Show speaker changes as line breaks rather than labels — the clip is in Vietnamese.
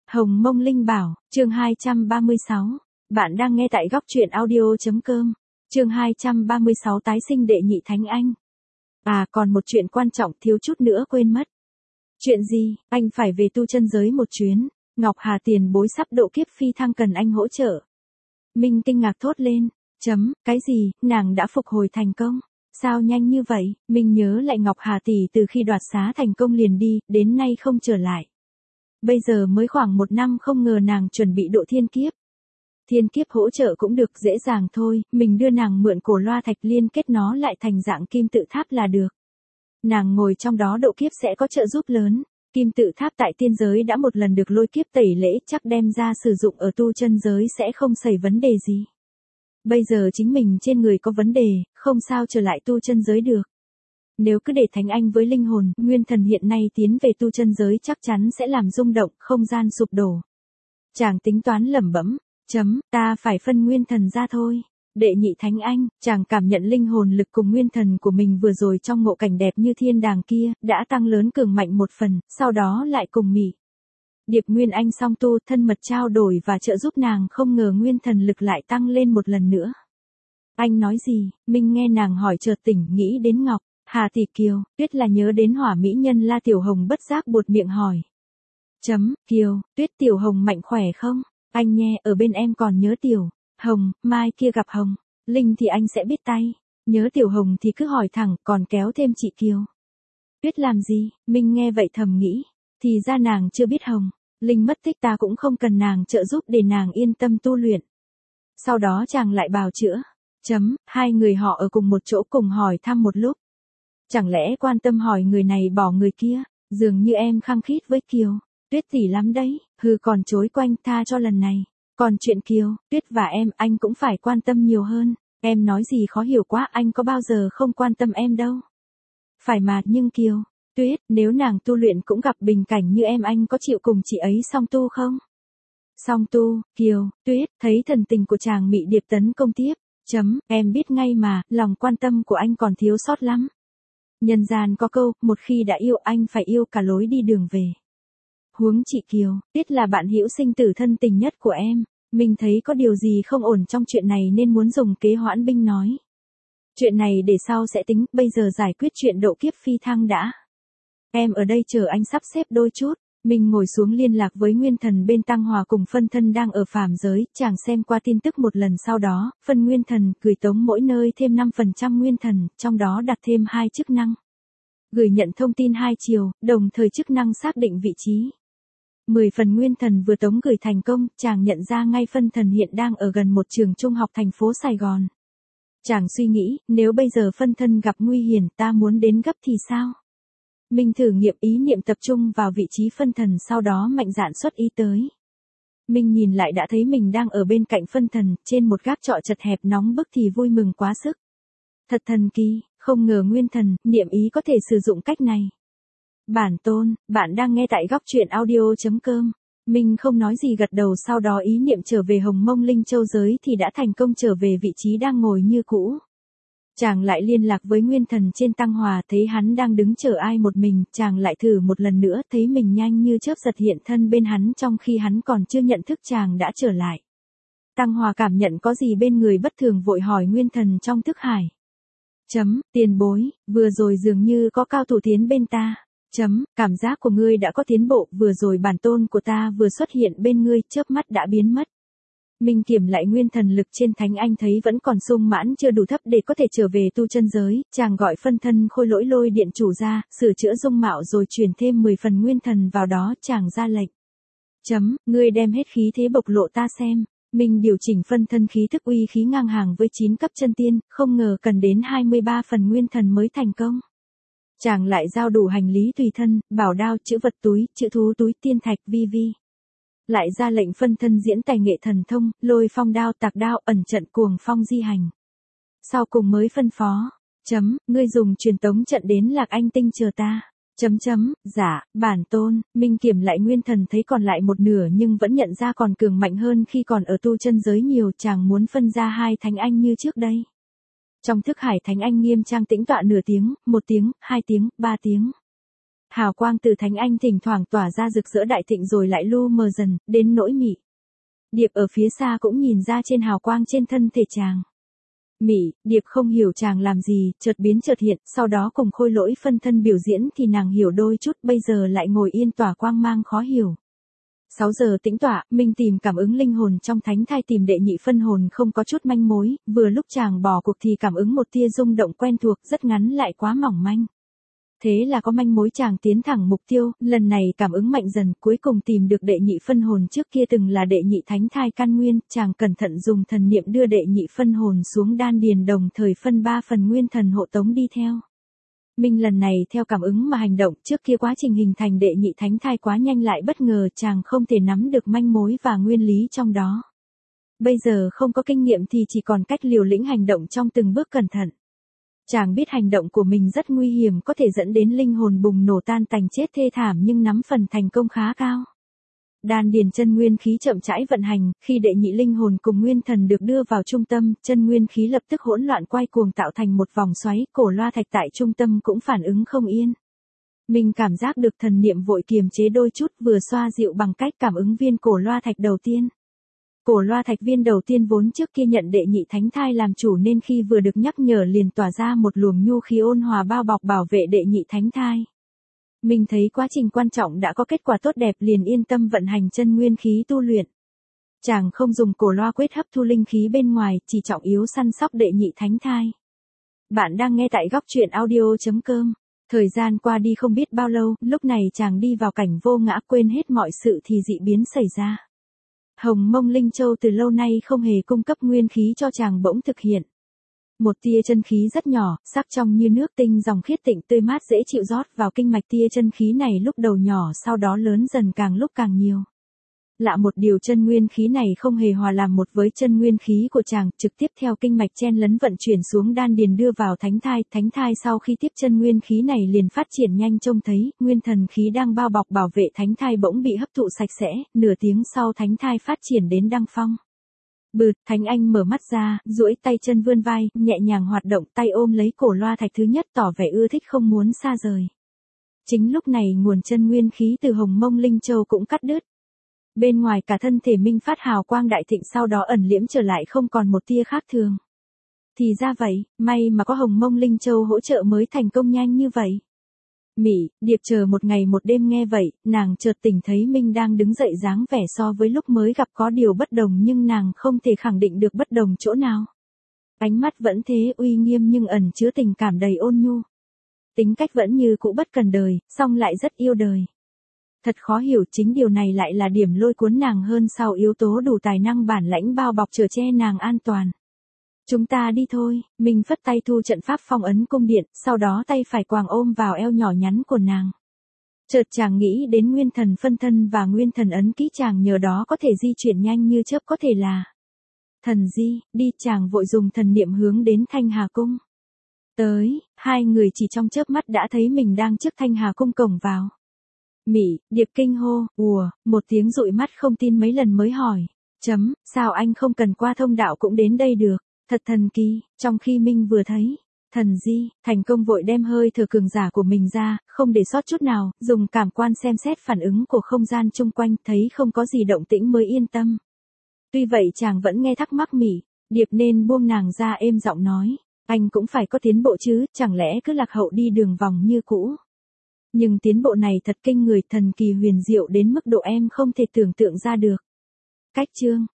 Hồng Mông Linh Bảo, chương 236. Bạn đang nghe tại góc truyện audio.com. Chương 236 tái sinh đệ nhị Thánh Anh. À còn một chuyện quan trọng thiếu chút nữa quên mất. Chuyện gì? Anh phải về tu chân giới một chuyến. Ngọc Hà tiền bối sắp độ kiếp phi thăng cần anh hỗ trợ. Minh kinh ngạc thốt lên. Cái gì? Nàng đã phục hồi thành công. Sao nhanh như vậy? Mình nhớ lại Ngọc Hà tỷ từ khi đoạt xá thành công liền đi, đến nay không trở lại. Bây giờ mới khoảng 1 năm không ngờ nàng chuẩn bị độ thiên kiếp. Thiên kiếp hỗ trợ cũng được dễ dàng thôi, mình đưa nàng mượn cổ loa thạch liên kết nó lại thành dạng kim tự tháp là được. Nàng ngồi trong đó độ kiếp sẽ có trợ giúp lớn. Kim tự tháp tại tiên giới đã một lần được lôi kiếp tẩy lễ, chắc đem ra sử dụng ở tu chân giới sẽ không xảy vấn đề gì. Bây giờ chính mình trên người có vấn đề, không sao trở lại tu chân giới được. Nếu cứ để Thánh Anh với linh hồn, nguyên thần hiện nay tiến về tu chân giới chắc chắn sẽ làm rung động, không gian sụp đổ. Chàng tính toán lẩm bẩm, ta phải phân nguyên thần ra thôi. Đệ nhị Thánh Anh, chàng cảm nhận linh hồn lực cùng nguyên thần của mình vừa rồi trong ngộ cảnh đẹp như thiên đàng kia, đã tăng lớn cường mạnh một phần, sau đó lại cùng Mị Điệp Nguyên Anh song tu thân mật trao đổi và trợ giúp nàng, không ngờ nguyên thần lực lại tăng lên một lần nữa. Anh nói gì? Minh nghe nàng hỏi chợt tỉnh nghĩ đến Ngọc Hà tỷ Kiều, Tuyết là nhớ đến hỏa mỹ nhân La Tiểu Hồng bất giác buột miệng hỏi. Kiều, Tuyết Tiểu Hồng mạnh khỏe không? Anh nghe ở bên em còn nhớ Tiểu Hồng, mai kia gặp Hồng Linh thì anh sẽ biết tay. Nhớ Tiểu Hồng thì cứ hỏi thẳng, còn kéo thêm chị Kiều. Tuyết làm gì? Minh nghe vậy thầm nghĩ. Thì ra nàng chưa biết Hồng Linh mất tích, ta cũng không cần nàng trợ giúp để nàng yên tâm tu luyện. Sau đó chàng lại bào chữa. Hai người họ ở cùng một chỗ cùng hỏi thăm một lúc. Chẳng lẽ quan tâm hỏi người này bỏ người kia, dường như em khăng khít với Kiều. Tuyết tỷ lắm đấy, còn chối quanh tha cho lần này. Còn chuyện Kiều, Tuyết và em, anh cũng phải quan tâm nhiều hơn. Em nói gì khó hiểu quá, anh có bao giờ không quan tâm em đâu. Phải mà, nhưng Kiều, Tuyết, nếu nàng tu luyện cũng gặp bình cảnh như em, anh có chịu cùng chị ấy song tu không? Song tu, Kiều, Tuyết, thấy thần tình của chàng Mị Điệp tấn công tiếp. Em biết ngay mà, lòng quan tâm của anh còn thiếu sót lắm. Nhân gian có câu, một khi đã yêu anh phải yêu cả lối đi đường về. Huống chị Kiều, Tuyết là bạn hữu sinh tử thân tình nhất của em. Mình thấy có điều gì không ổn trong chuyện này nên muốn dùng kế hoãn binh nói. Chuyện này để sau sẽ tính, bây giờ giải quyết chuyện độ kiếp phi thăng đã. Em ở đây chờ anh sắp xếp đôi chút. Mình ngồi xuống liên lạc với nguyên thần bên Tăng Hòa cùng phân thân đang ở phàm giới, chàng xem qua tin tức một lần sau đó, phân nguyên thần gửi tống mỗi nơi thêm 5% nguyên thần, trong đó đặt thêm 2 chức năng. Gửi nhận thông tin 2 chiều, đồng thời chức năng xác định vị trí. 10 phần nguyên thần vừa tống gửi thành công, chàng nhận ra ngay phân thần hiện đang ở gần một trường trung học thành phố Sài Gòn. Chàng suy nghĩ, nếu bây giờ phân thân gặp nguy hiểm ta muốn đến gấp thì sao? Mình thử nghiệm ý niệm tập trung vào vị trí phân thần, sau đó mạnh dạn xuất ý tới. Mình nhìn lại đã thấy mình đang ở bên cạnh phân thần, trên một gác trọ chật hẹp nóng bức thì vui mừng quá sức. Thật thần kỳ, không ngờ nguyên thần, niệm ý có thể sử dụng cách này. Bản tôn, bạn đang nghe tại góc truyện audio.com. Mình không nói gì gật đầu, sau đó ý niệm trở về Hồng Mông Linh Châu giới thì đã thành công trở về vị trí đang ngồi như cũ. Chàng lại liên lạc với nguyên thần trên Tăng Hòa, thấy hắn đang đứng chờ ai một mình, chàng lại thử một lần nữa, thấy mình nhanh như chớp giật hiện thân bên hắn trong khi hắn còn chưa nhận thức chàng đã trở lại. Tăng Hòa cảm nhận có gì bên người bất thường vội hỏi nguyên thần trong thức hải. Tiền bối, vừa rồi dường như có cao thủ tiến bên ta. Cảm giác của ngươi đã có tiến bộ, vừa rồi bản tôn của ta vừa xuất hiện bên ngươi, chớp mắt đã biến mất. Mình kiểm lại nguyên thần lực trên Thánh Anh thấy vẫn còn sung mãn chưa đủ thấp để có thể trở về tu chân giới, chàng gọi phân thân Khôi Lỗi Lôi Điện chủ ra, sửa chữa dung mạo rồi truyền thêm 10 phần nguyên thần vào đó, chàng ra lệnh. Ngươi đem hết khí thế bộc lộ ta xem. Mình điều chỉnh phân thân khí thức uy khí ngang hàng với 9 cấp chân tiên, không ngờ cần đến 23 phần nguyên thần mới thành công. Chàng lại giao đủ hành lý tùy thân, bảo đao, chữ vật túi, chữ thú túi, tiên thạch, vi. Lại ra lệnh phân thân diễn tài nghệ thần thông, lôi phong đao, tạc đao, ẩn trận, cuồng phong di hành. Sau cùng mới phân phó. Ngươi dùng truyền tống trận đến Lạc Anh Tinh chờ ta. Dạ, bản tôn. Minh kiểm lại nguyên thần thấy còn lại một nửa nhưng vẫn nhận ra còn cường mạnh hơn khi còn ở tu chân giới nhiều, chàng muốn phân ra 2 Thánh Anh như trước đây. Trong thức hải Thánh Anh nghiêm trang tĩnh tọa nửa tiếng, 1 tiếng, 2 tiếng, 3 tiếng. Hào quang từ Thánh Anh thỉnh thoảng tỏa ra rực rỡ đại thịnh rồi lại lu mờ dần, đến nỗi Mị. Điệp ở phía xa cũng nhìn ra trên hào quang trên thân thể chàng. Mị, Điệp không hiểu chàng làm gì, chợt biến chợt hiện, sau đó cùng Khôi Lỗi phân thân biểu diễn thì nàng hiểu đôi chút, bây giờ lại ngồi yên tỏa quang mang khó hiểu. 6 giờ tĩnh tọa, Minh tìm cảm ứng linh hồn trong thánh thai tìm đệ nhị phân hồn không có chút manh mối, vừa lúc chàng bỏ cuộc thì cảm ứng một tia rung động quen thuộc rất ngắn lại quá mỏng manh. Thế là có manh mối chàng tiến thẳng mục tiêu, lần này cảm ứng mạnh dần, cuối cùng tìm được đệ nhị phân hồn trước kia từng là đệ nhị thánh thai căn nguyên, chàng cẩn thận dùng thần niệm đưa đệ nhị phân hồn xuống đan điền đồng thời phân 3 phần nguyên thần hộ tống đi theo. Minh lần này theo cảm ứng mà hành động, trước kia quá trình hình thành đệ nhị thánh thai quá nhanh lại bất ngờ chàng không thể nắm được manh mối và nguyên lý trong đó. Bây giờ không có kinh nghiệm thì chỉ còn cách liều lĩnh hành động trong từng bước cẩn thận. Chàng biết hành động của mình rất nguy hiểm có thể dẫn đến linh hồn bùng nổ tan tành chết thê thảm nhưng nắm phần thành công khá cao. Đan điền chân nguyên khí chậm rãi vận hành, khi đệ nhị linh hồn cùng nguyên thần được đưa vào trung tâm, chân nguyên khí lập tức hỗn loạn quay cuồng tạo thành một vòng xoáy, cổ loa thạch tại trung tâm cũng phản ứng không yên. Mình cảm giác được thần niệm vội kiềm chế đôi chút vừa xoa dịu bằng cách cảm ứng viên cổ loa thạch đầu tiên. Cổ loa thạch viên đầu tiên vốn trước kia nhận đệ nhị thánh thai làm chủ nên khi vừa được nhắc nhở liền tỏa ra một luồng nhu khí ôn hòa bao bọc bảo vệ đệ nhị thánh thai. Mình thấy quá trình quan trọng đã có kết quả tốt đẹp liền yên tâm vận hành chân nguyên khí tu luyện. Chàng không dùng cổ loa quyết hấp thu linh khí bên ngoài, chỉ trọng yếu săn sóc đệ nhị thánh thai. Bạn đang nghe tại góc truyện audio.com. Thời gian qua đi không biết bao lâu, lúc này chàng đi vào cảnh vô ngã quên hết mọi sự thì dị biến xảy ra. Hồng Mông Linh Châu từ lâu nay không hề cung cấp nguyên khí cho chàng bỗng thực hiện. Một tia chân khí rất nhỏ, sắc trong như nước tinh dòng khiết tịnh tươi mát dễ chịu rót vào kinh mạch tia chân khí này lúc đầu nhỏ sau đó lớn dần càng lúc càng nhiều. Lạ một điều chân nguyên khí này không hề hòa làm một với chân nguyên khí của chàng, trực tiếp theo kinh mạch chen lấn vận chuyển xuống đan điền đưa vào thánh thai sau khi tiếp chân nguyên khí này liền phát triển nhanh trông thấy, nguyên thần khí đang bao bọc bảo vệ thánh thai bỗng bị hấp thụ sạch sẽ, nửa tiếng sau thánh thai phát triển đến đăng phong. Bụt, Thánh Anh mở mắt ra, duỗi tay chân vươn vai, nhẹ nhàng hoạt động tay ôm lấy cổ loa thạch thứ nhất tỏ vẻ ưa thích không muốn xa rời. Chính lúc này nguồn chân nguyên khí từ Hồng Mông Linh Châu cũng cắt đứt. Bên ngoài cả thân thể Minh phát hào quang đại thịnh sau đó ẩn liễm trở lại không còn một tia khác thường. Thì ra vậy, may mà có Hồng Mông Linh Châu hỗ trợ mới thành công nhanh như vậy. Mị, Điệp chờ một ngày một đêm nghe vậy, nàng chợt tỉnh thấy Minh đang đứng dậy dáng vẻ so với lúc mới gặp có điều bất đồng nhưng nàng không thể khẳng định được bất đồng chỗ nào. Ánh mắt vẫn thế uy nghiêm nhưng ẩn chứa tình cảm đầy ôn nhu. Tính cách vẫn như cũ bất cần đời, song lại rất yêu đời. Thật khó hiểu chính điều này lại là điểm lôi cuốn nàng hơn sau yếu tố đủ tài năng bản lãnh bao bọc chở che nàng an toàn. Chúng ta đi thôi, mình phất tay thu trận pháp phong ấn cung điện, sau đó tay phải quàng ôm vào eo nhỏ nhắn của nàng. Chợt chàng nghĩ đến nguyên thần phân thân và nguyên thần ấn ký chàng nhờ đó có thể di chuyển nhanh như chớp có thể là. Thần di, đi chàng vội dùng thần niệm hướng đến Thanh Hà Cung. Tới, hai người chỉ trong chớp mắt đã thấy mình đang trước Thanh Hà Cung cổng vào. Mị, Điệp kinh hô, một tiếng dụi mắt không tin mấy lần mới hỏi. Sao anh không cần qua thông đạo cũng đến đây được, thật thần kỳ, trong khi Minh vừa thấy. Thần di, thành công vội đem hơi thở cường giả của mình ra, không để sót chút nào, dùng cảm quan xem xét phản ứng của không gian chung quanh thấy không có gì động tĩnh mới yên tâm. Tuy vậy chàng vẫn nghe thắc mắc Mị, Điệp nên buông nàng ra êm giọng nói. Anh cũng phải có tiến bộ chứ, chẳng lẽ cứ lạc hậu đi đường vòng như cũ. Nhưng tiến bộ này thật kinh người thần kỳ huyền diệu đến mức độ em không thể tưởng tượng ra được. Cách chương